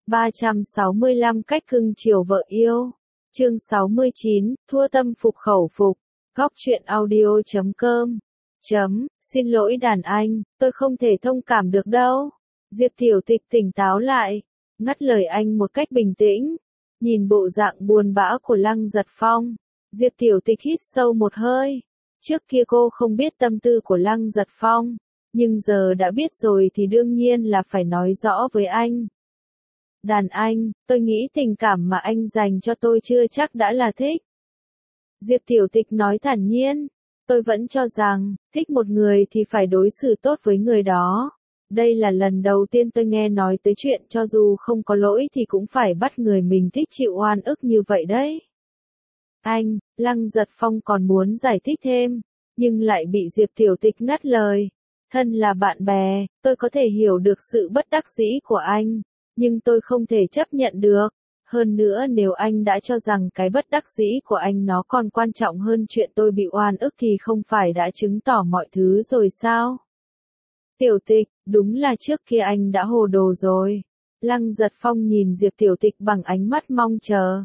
365 cách cưng chiều vợ yêu. Chương 69, thua tâm phục khẩu phục. Góc truyện audio.com. Xin lỗi đàn anh, tôi không thể thông cảm được đâu. Diệp Tiểu Tịch tỉnh táo lại, ngắt lời anh một cách bình tĩnh. Nhìn bộ dạng buồn bã của Lăng Giật Phong, Diệp Tiểu Tịch hít sâu một hơi. Trước kia cô không biết tâm tư của Lăng Giật Phong, nhưng giờ đã biết rồi thì đương nhiên là phải nói rõ với anh. Đàn anh, tôi nghĩ tình cảm mà anh dành cho tôi chưa chắc đã là thích. Diệp Tiểu Tịch nói thản nhiên, tôi vẫn cho rằng, thích một người thì phải đối xử tốt với người đó. Đây là lần đầu tiên tôi nghe nói tới chuyện cho dù không có lỗi thì cũng phải bắt người mình thích chịu oan ức như vậy đấy. Anh, Lăng Giật Phong còn muốn giải thích thêm, nhưng lại bị Diệp Tiểu Tịch ngắt lời. Thân là bạn bè, tôi có thể hiểu được sự bất đắc dĩ của anh, nhưng tôi không thể chấp nhận được. Hơn nữa nếu anh đã cho rằng cái bất đắc dĩ của anh nó còn quan trọng hơn chuyện tôi bị oan ức thì không phải đã chứng tỏ mọi thứ rồi sao? Tiểu Tịch, đúng là trước kia anh đã hồ đồ rồi. Lăng Giật Phong nhìn Diệp Tiểu Tịch bằng ánh mắt mong chờ.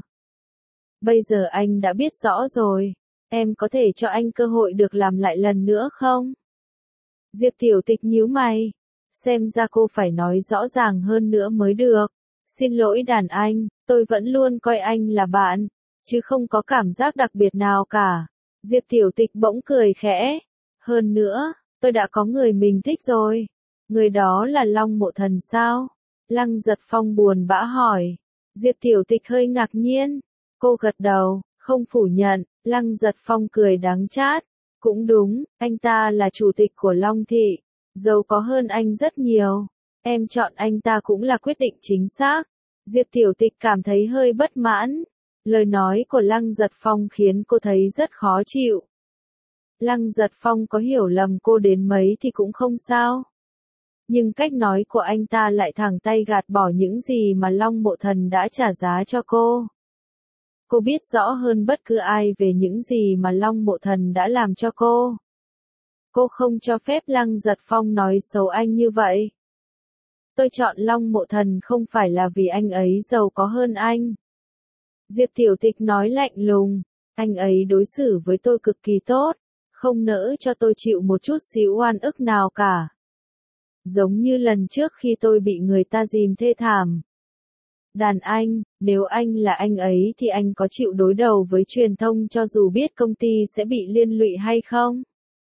Bây giờ anh đã biết rõ rồi, em có thể cho anh cơ hội được làm lại lần nữa không? Diệp Tiểu Tịch nhíu mày, xem ra cô phải nói rõ ràng hơn nữa mới được. Xin lỗi đàn anh, tôi vẫn luôn coi anh là bạn, chứ không có cảm giác đặc biệt nào cả. Diệp Tiểu Tịch bỗng cười khẽ. Hơn nữa, tôi đã có người mình thích rồi. Người đó là Long Mộ Thần sao? Lăng Giật Phong buồn bã hỏi. Diệp Tiểu Tịch hơi ngạc nhiên. Cô gật đầu, không phủ nhận. Lăng Giật Phong cười đắng chát. Cũng đúng, anh ta là chủ tịch của Long Thị, giàu có hơn anh rất nhiều. Em chọn anh ta cũng là quyết định chính xác. Diệp Tiểu Tịch cảm thấy hơi bất mãn. Lời nói của Lăng Giật Phong khiến cô thấy rất khó chịu. Lăng Giật Phong có hiểu lầm cô đến mấy thì cũng không sao. Nhưng cách nói của anh ta lại thẳng tay gạt bỏ những gì mà Long Mộ Thần đã trả giá cho cô. Cô biết rõ hơn bất cứ ai về những gì mà Long Mộ Thần đã làm cho cô. Cô không cho phép Lăng Giật Phong nói xấu anh như vậy. Tôi chọn Long Mộ Thần không phải là vì anh ấy giàu có hơn anh. Diệp Tiểu Tịch nói lạnh lùng, anh ấy đối xử với tôi cực kỳ tốt, không nỡ cho tôi chịu một chút xíu oan ức nào cả. Giống như lần trước khi tôi bị người ta dìm thê thảm. Đàn anh, nếu anh là anh ấy thì anh có chịu đối đầu với truyền thông cho dù biết công ty sẽ bị liên lụy hay không?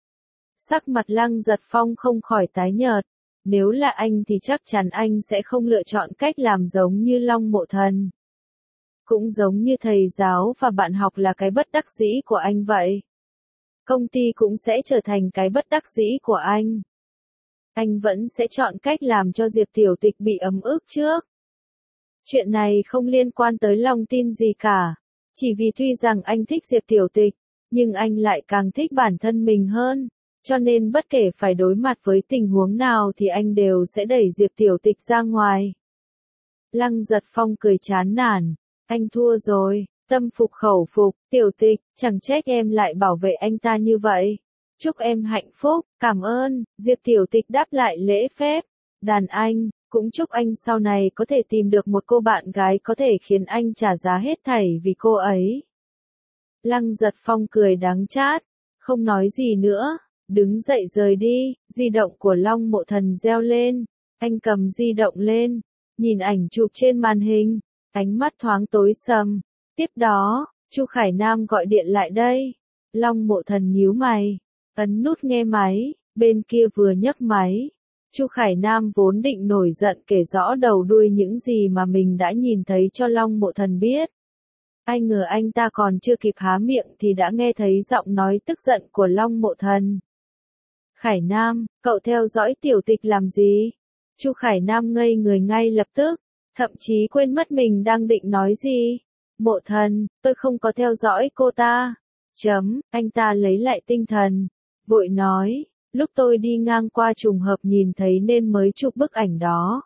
Sắc mặt Lăng Giật Phong không khỏi tái nhợt. Nếu là anh thì chắc chắn anh sẽ không lựa chọn cách làm giống như Long Mộ Thần. Cũng giống như thầy giáo và bạn học là cái bất đắc dĩ của anh vậy. Công ty cũng sẽ trở thành cái bất đắc dĩ của anh. Anh vẫn sẽ chọn cách làm cho Diệp Tiểu Tịch bị ấm ức trước. Chuyện này không liên quan tới lòng tin gì cả. Chỉ vì tuy rằng anh thích Diệp Tiểu Tịch, nhưng anh lại càng thích bản thân mình hơn. Cho nên bất kể phải đối mặt với tình huống nào thì anh đều sẽ đẩy Diệp Tiểu Tịch ra ngoài. Lăng Giật Phong cười chán nản. Anh thua rồi, tâm phục khẩu phục, Tiểu Tịch, chẳng trách em lại bảo vệ anh ta như vậy. Chúc em hạnh phúc, cảm ơn, Diệp Tiểu Tịch đáp lại lễ phép. Đàn anh, cũng chúc anh sau này có thể tìm được một cô bạn gái có thể khiến anh trả giá hết thảy vì cô ấy. Lăng Giật Phong cười đắng chát, không nói gì nữa, đứng dậy rời đi, di động của Long Mộ Thần reo lên. Anh cầm di động lên, nhìn ảnh chụp trên màn hình, ánh mắt thoáng tối sầm. Tiếp đó, Chu Khải Nam gọi điện lại đây. Long Mộ Thần nhíu mày, ấn nút nghe máy, bên kia vừa nhấc máy. Chu Khải Nam vốn định nổi giận kể rõ đầu đuôi những gì mà mình đã nhìn thấy cho Long Mộ Thần biết. Ai ngờ anh ta còn chưa kịp há miệng thì đã nghe thấy giọng nói tức giận của Long Mộ Thần. Khải Nam, cậu theo dõi Tiểu Tịch làm gì? Chu Khải Nam ngây người ngay lập tức, thậm chí quên mất mình đang định nói gì. Mộ Thần, tôi không có theo dõi cô ta. Anh ta lấy lại tinh thần, vội nói, lúc tôi đi ngang qua trùng hợp nhìn thấy nên mới chụp bức ảnh đó.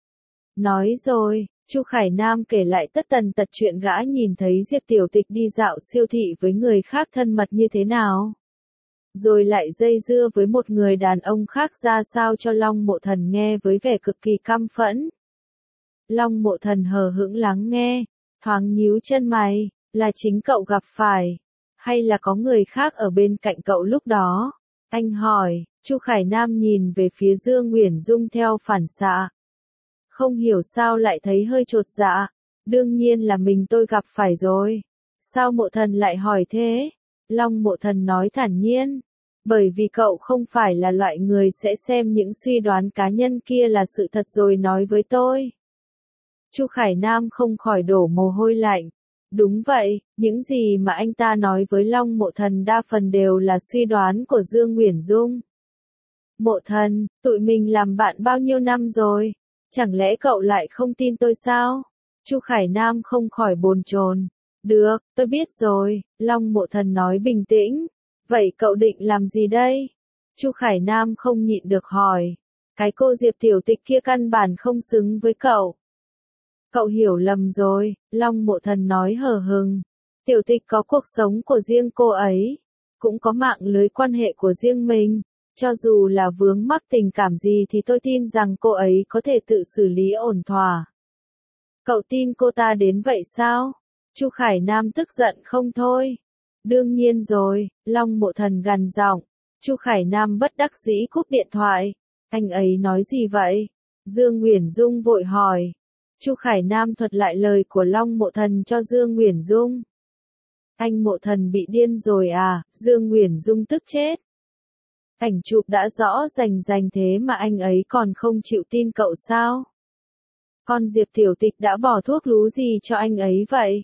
Nói rồi, Chu Khải Nam kể lại tất tần tật chuyện gã nhìn thấy Diệp Tiểu Tịch đi dạo siêu thị với người khác thân mật như thế nào. Rồi lại dây dưa với một người đàn ông khác ra sao cho Long Mộ Thần nghe với vẻ cực kỳ căm phẫn. Long Mộ Thần hờ hững lắng nghe, thoáng nhíu chân mày, là chính cậu gặp phải, hay là có người khác ở bên cạnh cậu lúc đó? Anh hỏi. Chu Khải Nam nhìn về phía Dương Uyển Dung theo phản xạ. Không hiểu sao lại thấy hơi chột dạ. Đương nhiên là tôi gặp phải rồi. Sao Mộ Thần lại hỏi thế? Long Mộ Thần nói thản nhiên. Bởi vì cậu không phải là loại người sẽ xem những suy đoán cá nhân kia là sự thật rồi nói với tôi. Chu Khải Nam không khỏi đổ mồ hôi lạnh. Đúng vậy, những gì mà anh ta nói với Long Mộ Thần đa phần đều là suy đoán của Dương Uyển Dung. Mộ Thần, tụi mình làm bạn bao nhiêu năm rồi? Chẳng lẽ cậu lại không tin tôi sao? Chu Khải Nam không khỏi bồn chồn. Được, tôi biết rồi, Long Mộ Thần nói bình tĩnh. Vậy cậu định làm gì đây? Chu Khải Nam không nhịn được hỏi. Cái cô Diệp Tiểu Tịch kia căn bản không xứng với cậu. Cậu hiểu lầm rồi, Long Mộ Thần nói hờ hững. Tiểu Tịch có cuộc sống của riêng cô ấy, cũng có mạng lưới quan hệ của riêng mình. Cho dù là vướng mắc tình cảm gì thì tôi tin rằng cô ấy có thể tự xử lý ổn thỏa. Cậu tin cô ta đến vậy sao? Chu Khải Nam tức giận không thôi. Đương nhiên rồi, Long Mộ Thần gằn giọng. Chu Khải Nam bất đắc dĩ cúp điện thoại. Anh ấy nói gì vậy? Dương Uyển Dung vội hỏi. Chu Khải Nam thuật lại lời của Long Mộ Thần cho Dương Uyển Dung. Anh Mộ Thần bị điên rồi à? Dương Uyển Dung tức chết. Ảnh chụp đã rõ rành thế mà anh ấy còn không chịu tin cậu sao? Con Diệp Tiểu Tịch đã bỏ thuốc lú gì cho anh ấy vậy?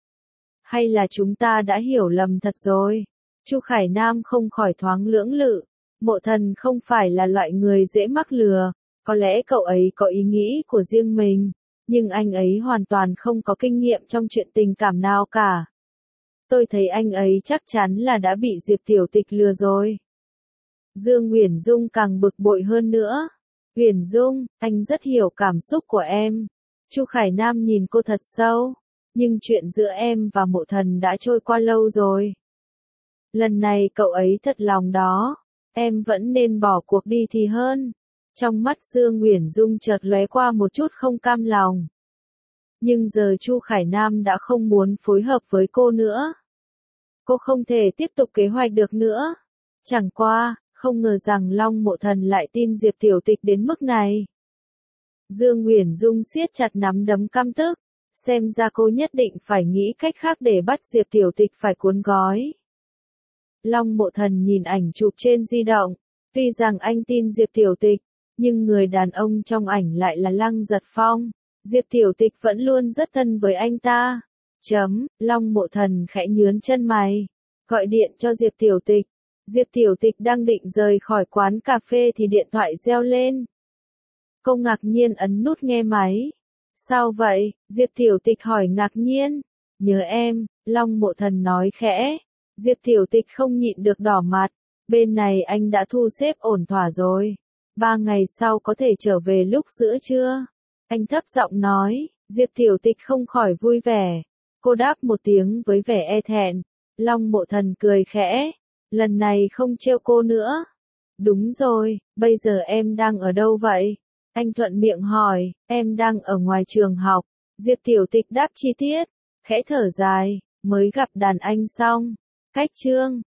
Hay là chúng ta đã hiểu lầm thật rồi? Chu Khải Nam không khỏi thoáng lưỡng lự. Mộ Thần không phải là loại người dễ mắc lừa, có lẽ cậu ấy có ý nghĩ của riêng mình, nhưng anh ấy hoàn toàn không có kinh nghiệm trong chuyện tình cảm nào cả. Tôi thấy anh ấy chắc chắn là đã bị Diệp Tiểu Tịch lừa rồi. Dương Uyển Dung càng bực bội hơn nữa. Uyển Dung, anh rất hiểu cảm xúc của em. Chu Khải Nam nhìn cô thật sâu. Nhưng chuyện giữa em và Mộ Thần đã trôi qua lâu rồi. Lần này cậu ấy thật lòng đó. Em vẫn nên bỏ cuộc đi thì hơn. Trong mắt Dương Uyển Dung chợt lóe qua một chút không cam lòng. Nhưng giờ Chu Khải Nam đã không muốn phối hợp với cô nữa. Cô không thể tiếp tục kế hoạch được nữa. Chẳng qua, không ngờ rằng Long Mộ Thần lại tin Diệp Tiểu Tịch đến mức này. Dương Uyển Dung siết chặt nắm đấm căm tức. Xem ra cô nhất định phải nghĩ cách khác để bắt Diệp Tiểu Tịch phải cuốn gói. Long Mộ Thần nhìn ảnh chụp trên di động. Tuy rằng anh tin Diệp Tiểu Tịch, nhưng người đàn ông trong ảnh lại là Lăng Giật Phong. Diệp Tiểu Tịch vẫn luôn rất thân với anh ta. Long Mộ Thần khẽ nhướng chân mày. Gọi điện cho Diệp Tiểu Tịch. Diệp Tiểu Tịch đang định rời khỏi quán cà phê thì điện thoại reo lên. Cô ngạc nhiên ấn nút nghe máy. Sao vậy? Diệp Tiểu Tịch hỏi ngạc nhiên. Nhớ em, Long Mộ Thần nói khẽ. Diệp Tiểu Tịch không nhịn được đỏ mặt. Bên này anh đã thu xếp ổn thỏa rồi. 3 ngày sau có thể trở về lúc giữa trưa. Anh thấp giọng nói. Diệp Tiểu Tịch không khỏi vui vẻ. Cô đáp một tiếng với vẻ e thẹn. Long Mộ Thần cười khẽ. Lần này không trêu cô nữa. Đúng rồi, bây giờ em đang ở đâu vậy? Anh thuận miệng hỏi, em đang ở ngoài trường học. Diệp Tiểu Tịch đáp chi tiết, khẽ thở dài, mới gặp đàn anh xong. Cách chương